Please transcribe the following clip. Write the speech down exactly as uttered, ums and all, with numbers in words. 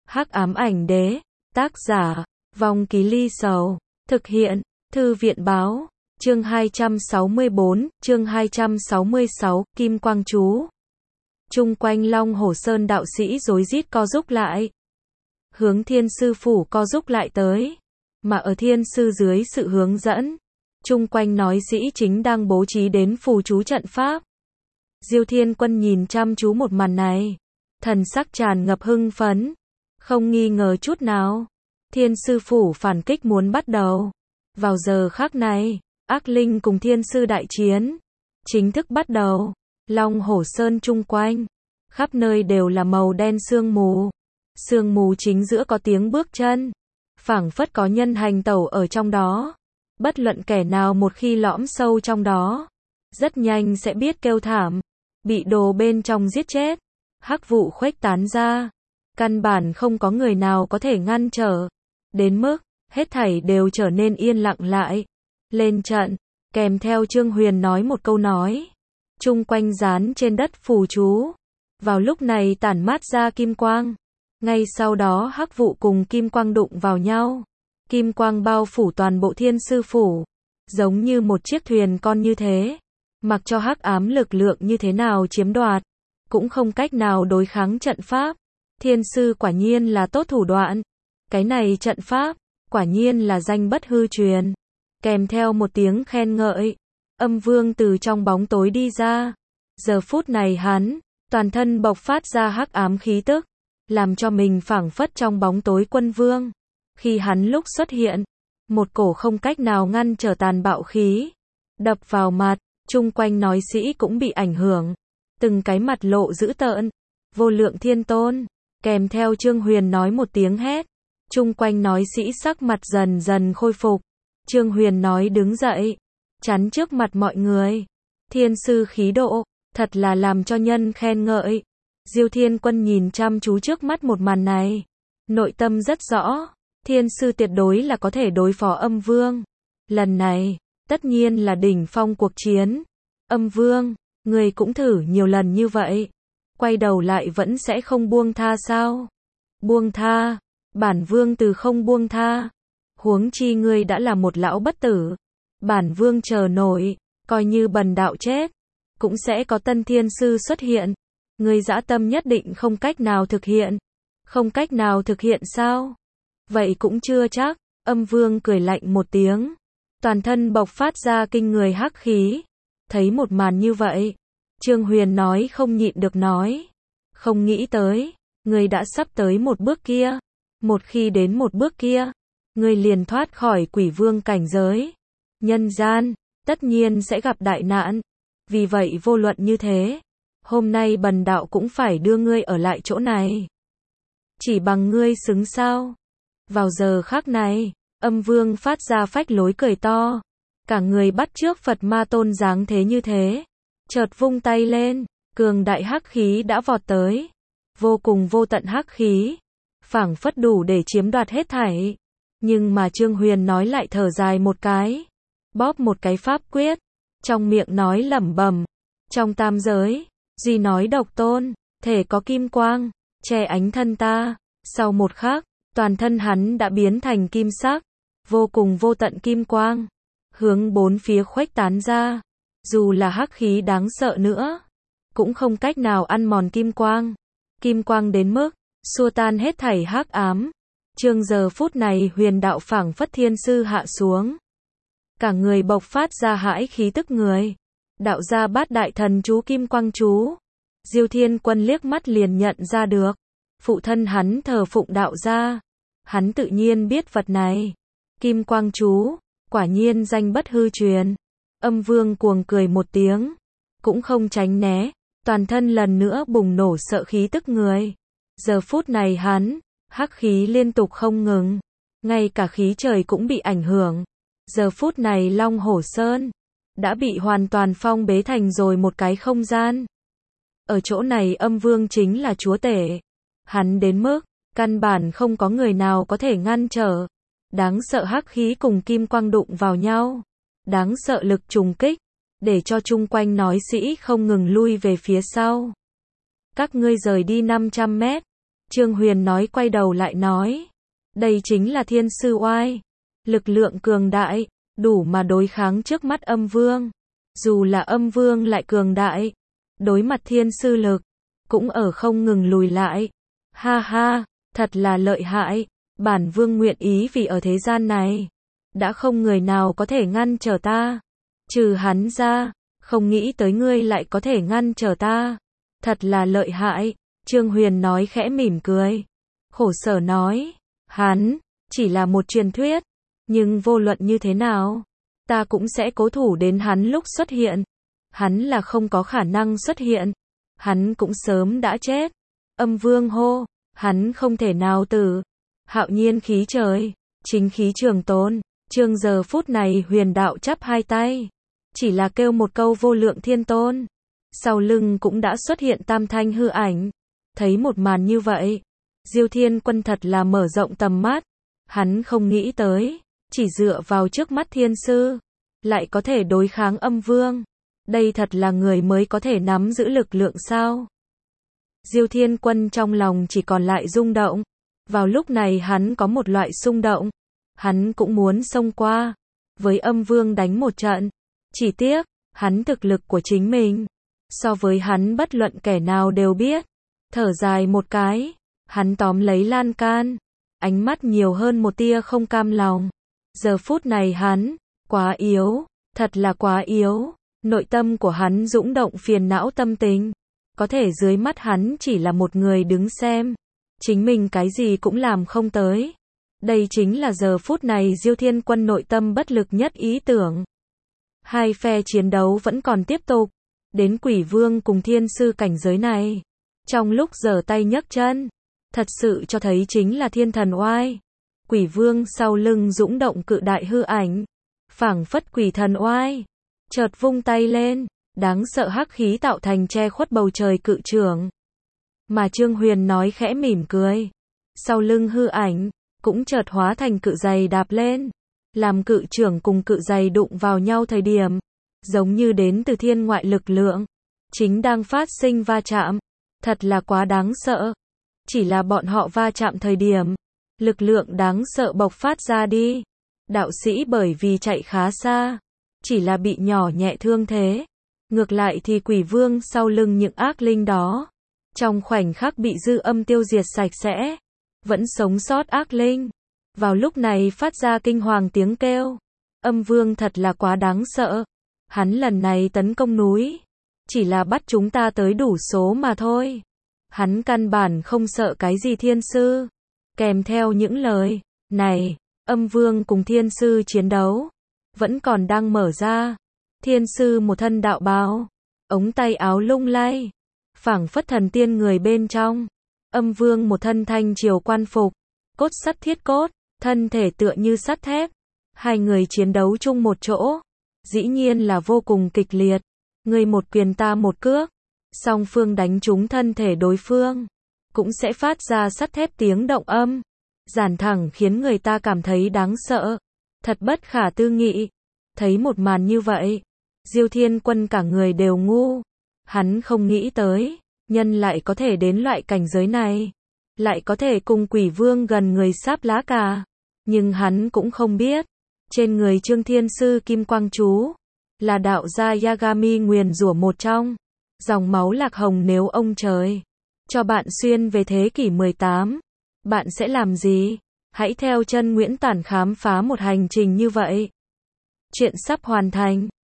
Hắc ám ảnh đế, tác giả, Vong Ký Ly Sầu, thực hiện, Thư viện báo, chương hai trăm sáu mươi bốn, chương hai trăm sáu mươi sáu, Kim Quang Chú. Chung quanh Long Hổ Sơn đạo sĩ rối rít co rúc lại. Hướng Thiên Sư Phủ co rúc lại tới. Mà ở Thiên Sư dưới sự hướng dẫn, chung quanh nói sĩ chính đang bố trí đến phù chú trận pháp. Diêu Thiên Quân nhìn chăm chú một màn này, thần sắc tràn ngập hưng phấn, không nghi ngờ chút nào. Thiên Sư Phủ phản kích muốn bắt đầu. Vào giờ khắc này, ác linh cùng Thiên Sư đại chiến chính thức bắt đầu. Long Hổ Sơn chung quanh, khắp nơi đều là màu đen sương mù. Sương mù chính giữa có tiếng bước chân, phảng phất có nhân hành tẩu ở trong đó. Bất luận kẻ nào một khi lõm sâu trong đó, rất nhanh sẽ biết kêu thảm, bị đồ bên trong giết chết. Hắc vụ khuếch tán ra, căn bản không có người nào có thể ngăn trở, đến mức hết thảy đều trở nên yên lặng lại. Lên trận, kèm theo Trương Huyền nói một câu nói, chung quanh dán trên đất phù chú, vào lúc này tản mát ra kim quang. Ngay sau đó hắc vụ cùng kim quang đụng vào nhau, kim quang bao phủ toàn bộ Thiên Sư Phủ, giống như một chiếc thuyền con như thế, mặc cho hắc ám lực lượng như thế nào chiếm đoạt, cũng không cách nào đối kháng trận pháp. Thiên Sư quả nhiên là tốt thủ đoạn, cái này trận pháp, quả nhiên là danh bất hư truyền. Kèm theo một tiếng khen ngợi, Âm Vương từ trong bóng tối đi ra. Giờ phút này hắn, toàn thân bộc phát ra hắc ám khí tức, làm cho mình phảng phất trong bóng tối quân vương. Khi hắn lúc xuất hiện, một cổ không cách nào ngăn trở tàn bạo khí đập vào mặt, chung quanh nói sĩ cũng bị ảnh hưởng, từng cái mặt lộ dữ tợn. Vô Lượng Thiên Tôn, kèm theo Trương Huyền nói một tiếng hét, chung quanh nói sĩ sắc mặt dần dần khôi phục. Trương Huyền nói đứng dậy, chắn trước mặt mọi người. Thiên Sư khí độ, thật là làm cho nhân khen ngợi. Diêu Thiên Quân nhìn chăm chú trước mắt một màn này, nội tâm rất rõ, Thiên Sư tuyệt đối là có thể đối phó Âm Vương. Lần này, tất nhiên là đỉnh phong cuộc chiến. Âm Vương, người cũng thử nhiều lần như vậy, quay đầu lại vẫn sẽ không buông tha sao? Buông tha, bản Vương từ không buông tha. Huống chi ngươi đã là một lão bất tử, bản Vương chờ nổi, coi như bần đạo chết, cũng sẽ có tân Thiên Sư xuất hiện. Ngươi dã tâm nhất định không cách nào thực hiện. Không cách nào thực hiện sao? Vậy cũng chưa chắc. Âm Vương cười lạnh một tiếng, toàn thân bộc phát ra kinh người hắc khí. Thấy một màn như vậy, Trương Huyền nói không nhịn được nói, không nghĩ tới, ngươi đã sắp tới một bước kia. Một khi đến một bước kia, ngươi liền thoát khỏi quỷ vương cảnh giới. Nhân gian, tất nhiên sẽ gặp đại nạn. Vì vậy vô luận như thế, hôm nay bần đạo cũng phải đưa ngươi ở lại chỗ này. Chỉ bằng ngươi xứng sao? Vào giờ khắc này, Âm Vương phát ra phách lối cười to, cả người bắt chước Phật Ma Tôn dáng thế như thế, chợt vung tay lên, cường đại hắc khí đã vọt tới, vô cùng vô tận hắc khí, phảng phất đủ để chiếm đoạt hết thảy. Nhưng mà Trương Huyền nói lại thở dài một cái, bóp một cái pháp quyết, trong miệng nói lẩm bẩm, trong tam giới, duy nói độc tôn, thể có kim quang, che ánh thân ta. Sau một khắc, toàn thân hắn đã biến thành kim sắc, vô cùng vô tận kim quang, hướng bốn phía khuếch tán ra. Dù là hắc khí đáng sợ nữa, cũng không cách nào ăn mòn kim quang. Kim quang đến mức xua tan hết thảy hắc ám. Trương giờ phút này huyền đạo phảng phất Thiên Sư hạ xuống, cả người bộc phát ra hãi khí tức người, đạo ra bát đại thần chú Kim Quang Chú. Diêu Thiên Quân liếc mắt liền nhận ra được, phụ thân hắn thờ phụng đạo gia, hắn tự nhiên biết vật này. Kim Quang Chú, quả nhiên danh bất hư truyền. Âm Vương cuồng cười một tiếng, cũng không tránh né, toàn thân lần nữa bùng nổ sợ khí tức người. Giờ phút này hắn, hắc khí liên tục không ngừng, ngay cả khí trời cũng bị ảnh hưởng. Giờ phút này Long Hổ Sơn đã bị hoàn toàn phong bế thành rồi một cái không gian. Ở chỗ này Âm Vương chính là chúa tể. Hắn đến mức căn bản không có người nào có thể ngăn trở. Đáng sợ hắc khí cùng kim quang đụng vào nhau, đáng sợ lực trùng kích, để cho chung quanh nói sĩ không ngừng lui về phía sau. Các ngươi rời đi năm trăm mét. Trương Huyền nói quay đầu lại nói. Đây chính là thiên sư oai. Lực lượng cường đại, đủ mà đối kháng trước mắt âm vương. Dù là âm vương lại cường đại, đối mặt thiên sư lực, cũng ở không ngừng lùi lại. Ha ha, thật là lợi hại. Bản vương nguyện ý vì ở thế gian này, đã không người nào có thể ngăn trở ta. Trừ hắn ra, không nghĩ tới ngươi lại có thể ngăn trở ta. Thật là lợi hại. Trương Huyền nói khẽ mỉm cười. Khổ sở nói, hắn, chỉ là một truyền thuyết. Nhưng vô luận như thế nào, ta cũng sẽ cố thủ đến hắn lúc xuất hiện. Hắn là không có khả năng xuất hiện. Hắn cũng sớm đã chết. Âm vương hô, hắn không thể nào tử. Hạo nhiên khí trời, chính khí trường tồn. Trương giờ phút này huyền đạo chắp hai tay. Chỉ là kêu một câu vô lượng thiên tôn. Sau lưng cũng đã xuất hiện tam thanh hư ảnh. Thấy một màn như vậy, Diêu Thiên Quân thật là mở rộng tầm mắt. Hắn không nghĩ tới, chỉ dựa vào trước mắt thiên sư, lại có thể đối kháng âm vương. Đây thật là người mới có thể nắm giữ lực lượng sao. Diêu Thiên Quân trong lòng chỉ còn lại rung động. Vào lúc này hắn có một loại xung động. Hắn cũng muốn xông qua, với âm vương đánh một trận. Chỉ tiếc, hắn thực lực của chính mình, so với hắn bất luận kẻ nào đều biết. Thở dài một cái, hắn tóm lấy lan can. Ánh mắt nhiều hơn một tia không cam lòng. Giờ phút này hắn, quá yếu, thật là quá yếu. Nội tâm của hắn dũng động phiền não tâm tình. Có thể dưới mắt hắn chỉ là một người đứng xem. Chính mình cái gì cũng làm không tới. Đây chính là giờ phút này Diêu Thiên Quân nội tâm bất lực nhất ý tưởng. Hai phe chiến đấu vẫn còn tiếp tục. Đến quỷ vương cùng thiên sư cảnh giới này. Trong lúc giở tay nhấc chân, thật sự cho thấy chính là thiên thần oai. Quỷ vương sau lưng dũng động cự đại hư ảnh. Phảng phất quỷ thần oai. Chợt vung tay lên, đáng sợ hắc khí tạo thành che khuất bầu trời cự trường. Mà Trương Huyền nói khẽ mỉm cười. Sau lưng hư ảnh, cũng chợt hóa thành cự giày đạp lên. Làm cự trưởng cùng cự giày đụng vào nhau thời điểm, giống như đến từ thiên ngoại lực lượng, chính đang phát sinh va chạm. Thật là quá đáng sợ. Chỉ là bọn họ va chạm thời điểm, lực lượng đáng sợ bộc phát ra đi. Đạo sĩ bởi vì chạy khá xa, chỉ là bị nhỏ nhẹ thương thế. Ngược lại thì quỷ vương sau lưng những ác linh đó, trong khoảnh khắc bị dư âm tiêu diệt sạch sẽ. Vẫn sống sót ác linh, vào lúc này phát ra kinh hoàng tiếng kêu. Âm vương thật là quá đáng sợ. Hắn lần này tấn công núi, chỉ là bắt chúng ta tới đủ số mà thôi. Hắn căn bản không sợ cái gì thiên sư. Kèm theo những lời này, âm vương cùng thiên sư chiến đấu vẫn còn đang mở ra. Thiên sư một thân đạo bào, ống tay áo lung lay, phảng phất thần tiên người bên trong. Âm vương một thân thanh triều quan phục, cốt sắt thiết cốt, thân thể tựa như sắt thép. Hai người chiến đấu chung một chỗ, dĩ nhiên là vô cùng kịch liệt. Người một quyền ta một cước, song phương đánh trúng thân thể đối phương, cũng sẽ phát ra sắt thép tiếng động âm, giản thẳng khiến người ta cảm thấy đáng sợ. Thật bất khả tư nghị. Thấy một màn như vậy, Diêu Thiên Quân cả người đều ngu. Hắn không nghĩ tới, nhân lại có thể đến loại cảnh giới này, lại có thể cùng quỷ vương gần người sáp lá cà. Nhưng hắn cũng không biết, trên người Trương Thiên Sư Kim Quang Chú, là đạo gia Yagami nguyền rủa một trong, dòng máu lạc hồng. Nếu ông trời cho bạn xuyên về thế kỷ mười tám, bạn sẽ làm gì? Hãy theo chân Nguyễn Tản khám phá một hành trình như vậy. Chuyện sắp hoàn thành.